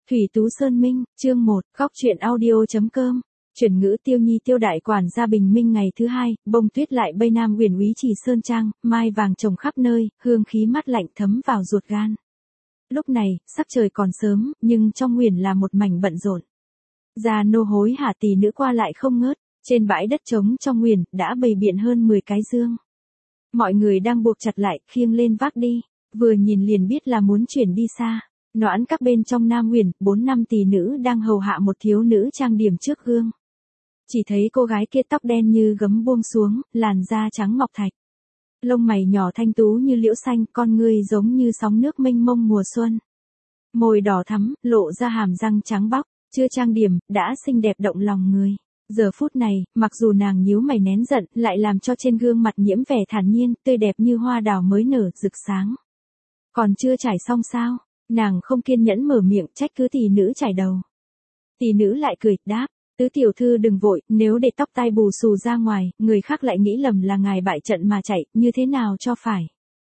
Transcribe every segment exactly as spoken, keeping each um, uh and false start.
Thủy Tú Sơn Minh, chương một, góc truyện audio.com. Chuyển ngữ Tiêu Nhi Tiêu đại quản gia bình minh ngày thứ hai, bông tuyết lại bay nam uyển úy Trì Sơn Trang, mai vàng trồng khắp nơi, hương khí mát lạnh thấm vào ruột gan. Lúc này, sắc trời còn sớm, nhưng trong uyển là một mảnh bận rộn. Gia nô hối hả tỷ nữ qua lại không ngớt, trên bãi đất trống trong uyển đã bày biện hơn mười cái dương. Mọi người đang buộc chặt lại, khiêng lên vác đi, vừa nhìn liền biết là muốn chuyển đi xa. Noãn các bên trong Nam Uyển, bốn năm tỷ nữ đang hầu hạ một thiếu nữ trang điểm trước gương. Chỉ thấy cô gái kia tóc đen như gấm buông xuống, làn da trắng ngọc thạch. Lông mày nhỏ thanh tú như liễu xanh, con ngươi giống như sóng nước mênh mông mùa xuân. Môi đỏ thắm, lộ ra hàm răng trắng bóc, chưa trang điểm, đã xinh đẹp động lòng người. Giờ phút này, mặc dù nàng nhíu mày nén giận, lại làm cho trên gương mặt nhiễm vẻ thản nhiên, tươi đẹp như hoa đào mới nở, rực sáng. Còn chưa trải xong sao? Nàng không kiên nhẫn mở miệng trách cứ tỷ nữ chải đầu. Tỷ nữ lại cười, đáp, tứ tiểu thư đừng vội, nếu để tóc tai bù xù ra ngoài, người khác lại nghĩ lầm là ngài bại trận mà chạy, như thế nào cho phải.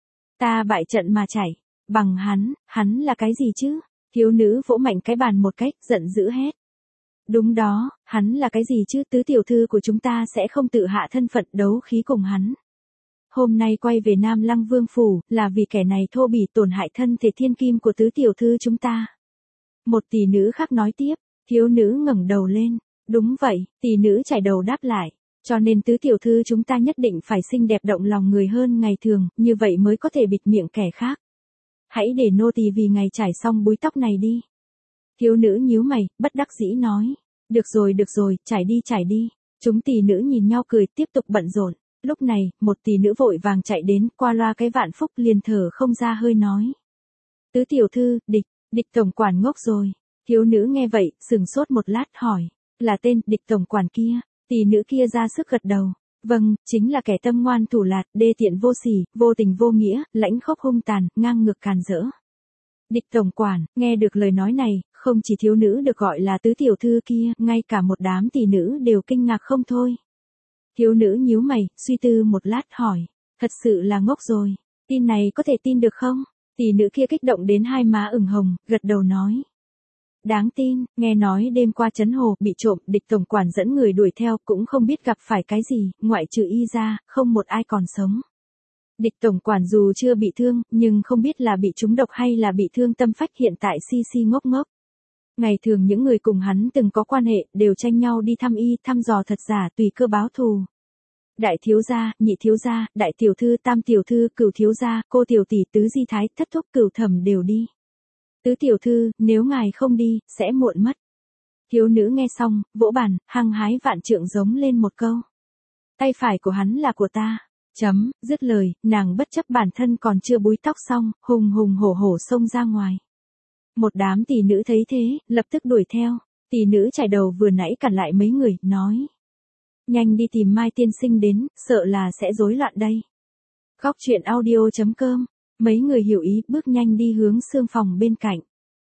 Ta bại trận mà chạy, bằng hắn, hắn là cái gì chứ? Thiếu nữ vỗ mạnh cái bàn một cách, giận dữ hét. Đúng đó, hắn là cái gì chứ? Tứ tiểu thư của chúng ta sẽ không tự hạ thân phận đấu khí cùng hắn. Hôm nay quay về Nam Lăng Vương Phủ, là vì kẻ này thô bỉ tổn hại thân thể thiên kim của tứ tiểu thư chúng ta. Một tỷ nữ khác nói tiếp, thiếu nữ ngẩng đầu lên, đúng vậy, tỷ nữ chải đầu đáp lại, cho nên tứ tiểu thư chúng ta nhất định phải xinh đẹp động lòng người hơn ngày thường, như vậy mới có thể bịt miệng kẻ khác. Hãy để nô tỳ vì ngày trải xong búi tóc này đi. Thiếu nữ nhíu mày, bất đắc dĩ nói, được rồi được rồi, trải đi trải đi, chúng tỷ nữ nhìn nhau cười tiếp tục bận rộn. Lúc này, một tỷ nữ vội vàng chạy đến, qua loa cái vạn phúc liền thở không ra hơi nói. Tứ tiểu thư, địch, địch tổng quản ngốc rồi. Thiếu nữ nghe vậy, sừng sốt một lát hỏi, là tên địch tổng quản kia. Tỷ nữ kia ra sức gật đầu. Vâng, chính là kẻ tâm ngoan thủ lạt, đê tiện vô sỉ, vô tình vô nghĩa, lãnh khốc hung tàn, ngang ngược càn rỡ. Địch tổng quản, nghe được lời nói này, không chỉ thiếu nữ được gọi là tứ tiểu thư kia, ngay cả một đám tỷ nữ đều kinh ngạc không thôi. Thiếu nữ nhíu mày, suy tư một lát hỏi, thật sự là ngốc rồi, tin này có thể tin được không? Tỷ nữ kia kích động đến hai má ửng hồng, gật đầu nói. Đáng tin, nghe nói đêm qua trấn hồ bị trộm, địch tổng quản dẫn người đuổi theo, cũng không biết gặp phải cái gì, ngoại trừ y ra, không một ai còn sống. Địch tổng quản dù chưa bị thương, nhưng không biết là bị trúng độc hay là bị thương tâm phách, hiện tại si si ngốc ngốc. Ngày thường những người cùng hắn từng có quan hệ, đều tranh nhau đi thăm y, thăm dò thật giả, tùy cơ báo thù. Đại thiếu gia, nhị thiếu gia, đại tiểu thư, tam tiểu thư, cửu thiếu gia, cô tiểu tỷ, tứ di thái, thất thúc, cửu thẩm đều đi. Tứ tiểu thư, nếu ngài không đi, sẽ muộn mất. Thiếu nữ nghe xong, vỗ bàn, hăng hái vạn trượng giống lên một câu. Tay phải của hắn là của ta. Chấm, dứt lời, nàng bất chấp bản thân còn chưa búi tóc xong, hùng hùng hổ hổ xông ra ngoài. Một đám tỷ nữ thấy thế, lập tức đuổi theo. Tỷ nữ chải đầu vừa nãy cản lại mấy người, nói. Nhanh đi tìm Mai tiên sinh đến, sợ là sẽ rối loạn đây. Góc truyện audio.com. Mấy người hiểu ý, bước nhanh đi hướng xương phòng bên cạnh.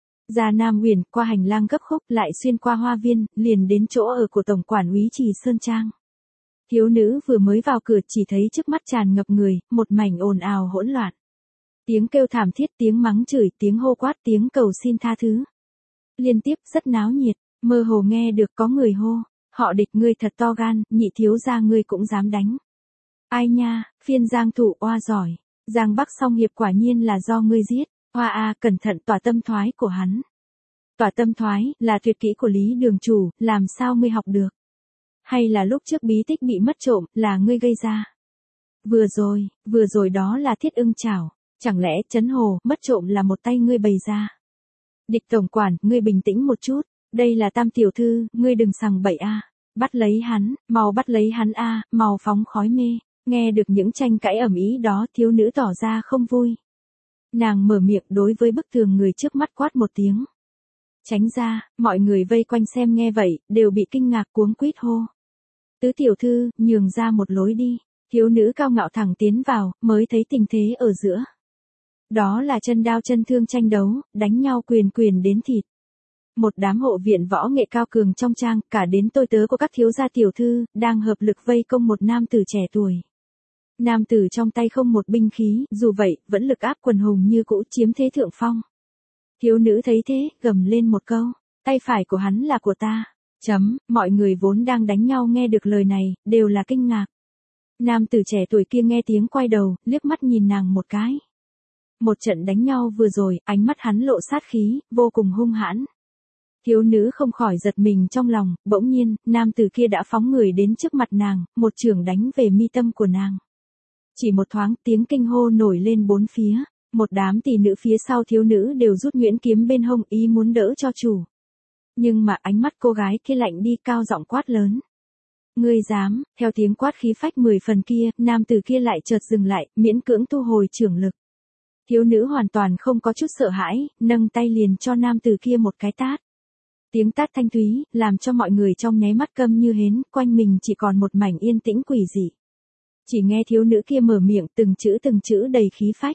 Ra Nam Uyển, qua hành lang gấp khúc, lại xuyên qua hoa viên, liền đến chỗ ở của tổng quản úy Trì Sơn Trang. Thiếu nữ vừa mới vào cửa chỉ thấy trước mắt tràn ngập người, một mảnh ồn ào hỗn loạn. Tiếng kêu thảm thiết, tiếng mắng chửi, tiếng hô quát, tiếng cầu xin tha thứ. Liên tiếp rất náo nhiệt, mơ hồ nghe được có người hô, họ Địch ngươi thật to gan, nhị thiếu gia ngươi cũng dám đánh. Ai nha, phiên Giang thủ oa giỏi, Giang Bắc song hiệp quả nhiên là do ngươi giết, oa a cẩn thận tỏa tâm thoái của hắn. Tỏa tâm thoái, là tuyệt kỹ của Lý Đường Chủ, làm sao ngươi học được? Hay là lúc trước bí tích bị mất trộm, là ngươi gây ra? Vừa rồi, vừa rồi đó là thiết ưng chảo. Chẳng lẽ trấn hồ, mất trộm là một tay ngươi bày ra? Địch tổng quản, ngươi bình tĩnh một chút, đây là tam tiểu thư, ngươi đừng sằng bậy a, bắt lấy hắn, mau bắt lấy hắn a, mau phóng khói mê. Nghe được những tranh cãi ầm ĩ đó, thiếu nữ tỏ ra không vui. Nàng mở miệng đối với bức tường người trước mắt quát một tiếng. Tránh ra, mọi người vây quanh xem nghe vậy, đều bị kinh ngạc cuống quýt hô. Tứ tiểu thư, nhường ra một lối đi. Thiếu nữ cao ngạo thẳng tiến vào, mới thấy tình thế ở giữa. Đó là chân đao chân thương tranh đấu, đánh nhau quyền quyền đến thịt. Một đám hộ viện võ nghệ cao cường trong trang, cả đến tôi tớ của các thiếu gia tiểu thư, đang hợp lực vây công một nam tử trẻ tuổi. Nam tử trong tay không một binh khí, dù vậy, vẫn lực áp quần hùng như cũ, chiếm thế thượng phong. Thiếu nữ thấy thế, gầm lên một câu, tay phải của hắn là của ta. Chấm, mọi người vốn đang đánh nhau nghe được lời này, đều là kinh ngạc. Nam tử trẻ tuổi kia nghe tiếng quay đầu, liếc mắt nhìn nàng một cái. Một trận đánh nhau vừa rồi, ánh mắt hắn lộ sát khí, vô cùng hung hãn. Thiếu nữ không khỏi giật mình trong lòng, bỗng nhiên, nam tử kia đã phóng người đến trước mặt nàng, một chưởng đánh về mi tâm của nàng. Chỉ một thoáng, tiếng kinh hô nổi lên bốn phía, một đám tỷ nữ phía sau thiếu nữ đều rút nhuyễn kiếm bên hông ý muốn đỡ cho chủ. Nhưng mà ánh mắt cô gái kia lạnh đi, cao giọng quát lớn. Ngươi dám, theo tiếng quát khí phách mười phần kia, nam tử kia lại chợt dừng lại, miễn cưỡng thu hồi chưởng lực. Thiếu nữ hoàn toàn không có chút sợ hãi, nâng tay liền cho nam tử kia một cái tát. Tiếng tát thanh thúy, làm cho mọi người trong nháy mắt câm như hến, quanh mình chỉ còn một mảnh yên tĩnh quỷ dị. Chỉ nghe thiếu nữ kia mở miệng từng chữ từng chữ đầy khí phách.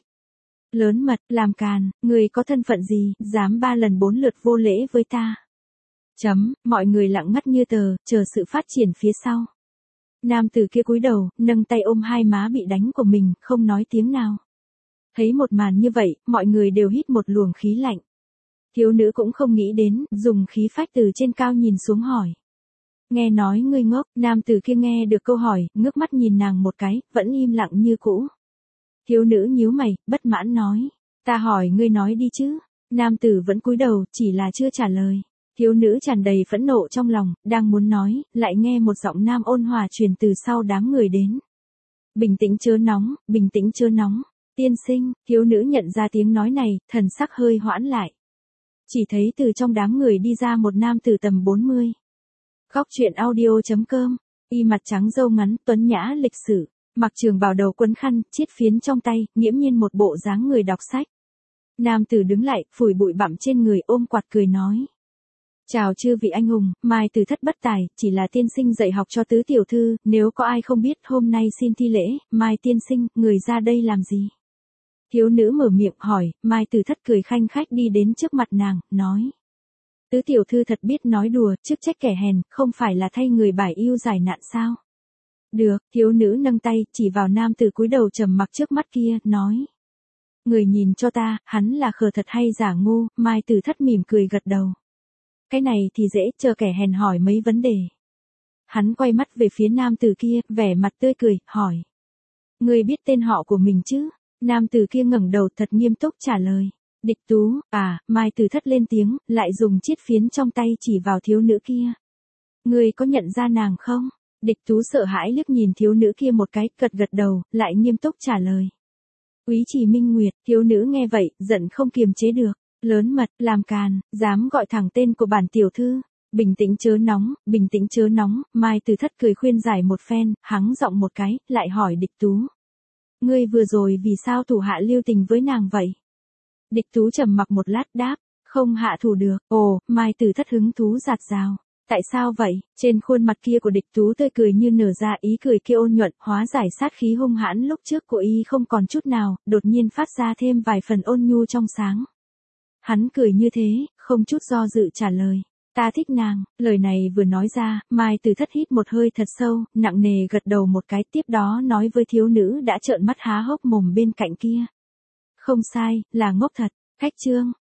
Lớn mật, làm càn, người có thân phận gì, dám ba lần bốn lượt vô lễ với ta. Chấm, mọi người lặng ngắt như tờ, chờ sự phát triển phía sau. Nam tử kia cúi đầu, nâng tay ôm hai má bị đánh của mình, không nói tiếng nào. Thấy một màn như vậy, mọi người đều hít một luồng khí lạnh. Thiếu nữ cũng không nghĩ đến, dùng khí phách từ trên cao nhìn xuống hỏi. Nghe nói ngươi ngốc, nam tử kia nghe được câu hỏi, ngước mắt nhìn nàng một cái, vẫn im lặng như cũ. Thiếu nữ nhíu mày, bất mãn nói. Ta hỏi ngươi nói đi chứ. Nam tử vẫn cúi đầu, chỉ là chưa trả lời. Thiếu nữ tràn đầy phẫn nộ trong lòng, đang muốn nói, lại nghe một giọng nam ôn hòa truyền từ sau đám người đến. Bình tĩnh chớ nóng, bình tĩnh chớ nóng. Tiên sinh, thiếu nữ nhận ra tiếng nói này, thần sắc hơi hoãn lại. Chỉ thấy từ trong đám người đi ra một nam tử tầm bốn mươi. Góc truyện audio chấm com, y mặt trắng râu ngắn, tuấn nhã lịch sự, mặc trường bào đầu quấn khăn, chiết phiến trong tay, nghiễm nhiên một bộ dáng người đọc sách. Nam tử đứng lại, phủi bụi bặm trên người, ôm quạt cười nói. Chào chư vị anh hùng, Mai Tử Thất bất tài, chỉ là tiên sinh dạy học cho tứ tiểu thư, nếu có ai không biết hôm nay xin thi lễ, Mai tiên sinh, người ra đây làm gì? Thiếu nữ mở miệng hỏi, Mai Tử Thất cười khanh khách đi đến trước mặt nàng, nói. Tứ tiểu thư thật biết nói đùa, chức trách kẻ hèn, không phải là thay người bải yêu giải nạn sao? Được, thiếu nữ nâng tay, chỉ vào nam tử cúi đầu trầm mặc trước mắt kia, nói. Người nhìn cho ta, hắn là khờ thật hay giả ngu, Mai Tử Thất mỉm cười gật đầu. Cái này thì dễ, chờ kẻ hèn hỏi mấy vấn đề. Hắn quay mắt về phía nam tử kia, vẻ mặt tươi cười, hỏi. Người biết tên họ của mình chứ? Nam tử kia ngẩng đầu thật nghiêm túc trả lời. Địch Tú, à, Mai Tử Thất lên tiếng, lại dùng chiết phiến trong tay chỉ vào thiếu nữ kia. Người có nhận ra nàng không? Địch Tú sợ hãi liếc nhìn thiếu nữ kia một cái, gật gật đầu, lại nghiêm túc trả lời. Úy Trì Minh Nguyệt, thiếu nữ nghe vậy, giận không kiềm chế được. Lớn mật, làm càn, dám gọi thẳng tên của bản tiểu thư. Bình tĩnh chớ nóng, bình tĩnh chớ nóng, Mai Tử Thất cười khuyên giải một phen, hắng giọng một cái, lại hỏi Địch Tú. Ngươi vừa rồi vì sao thủ hạ lưu tình với nàng vậy? Địch Tú trầm mặc một lát đáp, không hạ thủ được. Ồ, Mai Tử Thất hứng thú giạt rào. Tại sao vậy? Trên khuôn mặt kia của Địch Tú tươi cười như nở ra, ý cười kia ôn nhuận, hóa giải sát khí hung hãn lúc trước của y không còn chút nào, đột nhiên phát ra thêm vài phần ôn nhu trong sáng. Hắn cười như thế, không chút do dự trả lời. Ta thích nàng. Lời này vừa nói ra, Mai Tử Thất hít một hơi thật sâu, nặng nề gật đầu một cái, tiếp đó nói với thiếu nữ đã trợn mắt há hốc mồm bên cạnh kia. Không sai, là ngốc thật. Cách chương.